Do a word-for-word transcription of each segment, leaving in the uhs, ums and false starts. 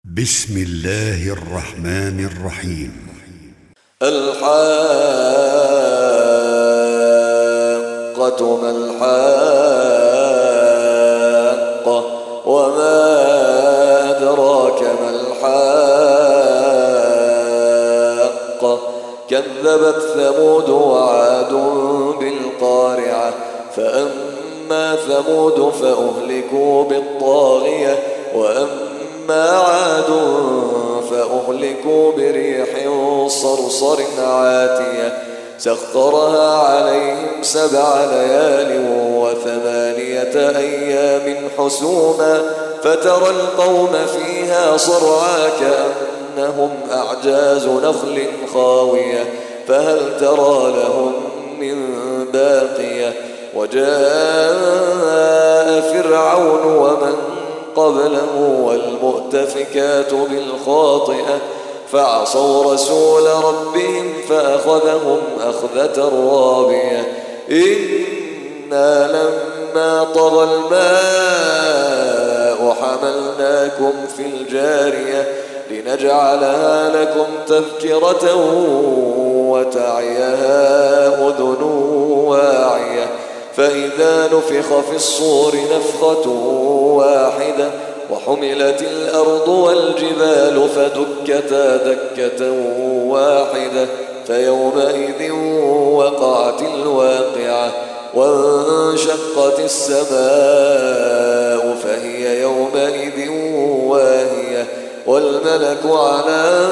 بسم الله الرحمن الرحيم. الحاقة ما الحاقة وما أدراك ما الحاقة كذبت ثمود وعاد بالقارعة فأما ثمود فأهلكوا بالطاغية وأما ما عاد فأهلكوا بريح صرصر عاتية سخرها عليهم سبع ليال وثمانية أيام حسوما فترى القوم فيها صرعى كأنهم أعجاز نخل خاوية فهل ترى لهم من باقية وجاء فرعون ومن قبله والمؤتفكات بالخاطئة فعصوا رسول ربهم فأخذهم أخذة رابية إنا لما طغى الماء حملناكم في الجارية لنجعلها لكم تذكرة وتعيها أذن واعية فإذا نفخ في الصور نفخة واحدة وحملت الأرض والجبال فدكتا دكة واحدة فيومئذ وقعت الواقعة وانشقت السماء فهي يومئذ واهية والملك على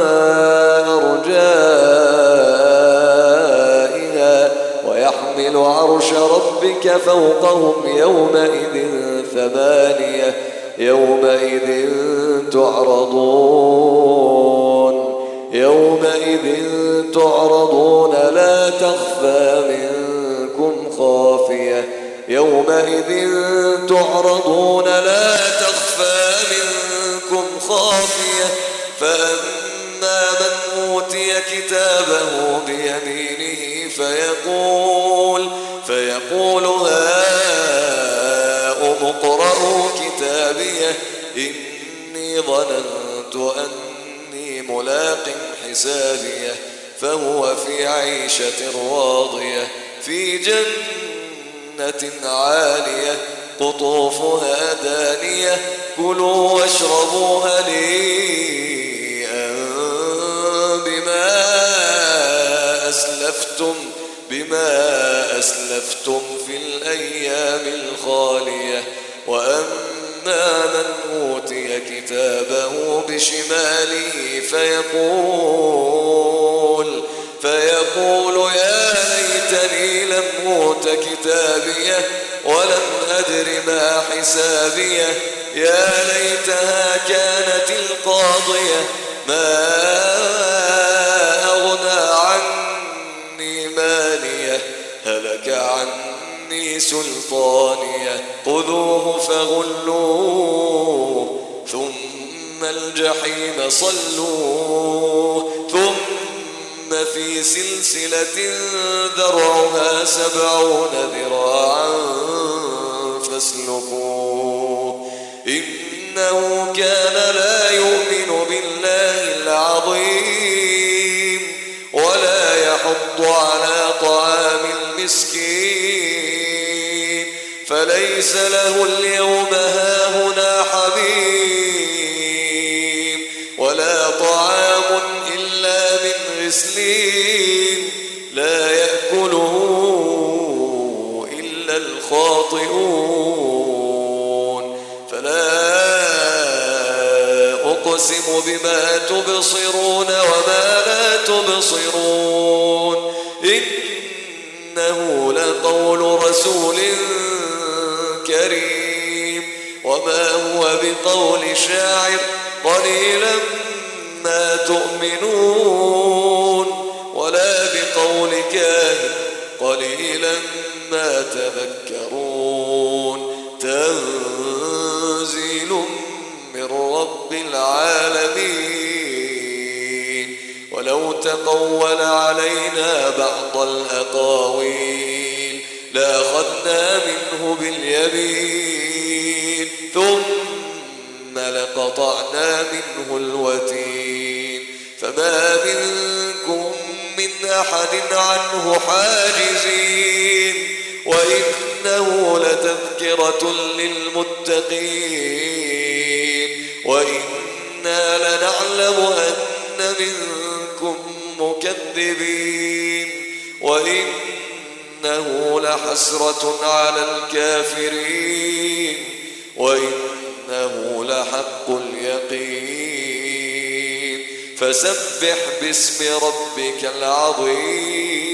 أرجائها ويحمل عرش ربك فوقهم يومئذ ثمانية يومئذ تعرضون يومئذ تعرضون لا تخفى منكم خافية يومئذ تعرضون لا تخفى منكم خافية فأما من أوتي كتابه بيمينه فيقول فيقول هاؤم اقرءوا كتابيه إني ظننت أني ملاق حسابيه فهو في عيشة راضية في جنة عالية قطوفها دانية كلوا واشربوا هنيئا بما أسلفتم بما أسلفتم في الأيام الخالية وأما من أوتي كتابه بشماله فيقول فيقول يا ليتني لم أوت كتابيه ولم أدر ما حسابيه يا ليتها كانت القاضية ما أغنى عني ماليه هلك عني سلطانيه خذوه فغلوه ثم الجحيم صلوه ثم في سلسلة ذرعها سبعون ذراعا فاسلكوه إنه كان لا يؤمن بالله العظيم ولا يحض على طعام المسكين فليس له اليوم هاهنا حميم ولا طعام إلا من غسلين لا يأكله إلا الخاطئون فلا أقسم بما تبصرون وما لا تبصرون إنه لقول رسول كريم وما هو بقول شاعر قليلا ما تؤمنون ولا بقول كاهن قليلا ما تذكرون تنزيل من رب العالمين ولو تقول علينا بعض الأقاويل لأخذنا منه باليمين ثم لقطعنا منه الوتين فما منكم من أحد عنه حاجزين وإنه لتذكرة للمتقين وإنا لنعلم أن منكم مكذبين وإنه لحسرة على الكافرين وإنه لحق اليقين فسبح باسم ربك العظيم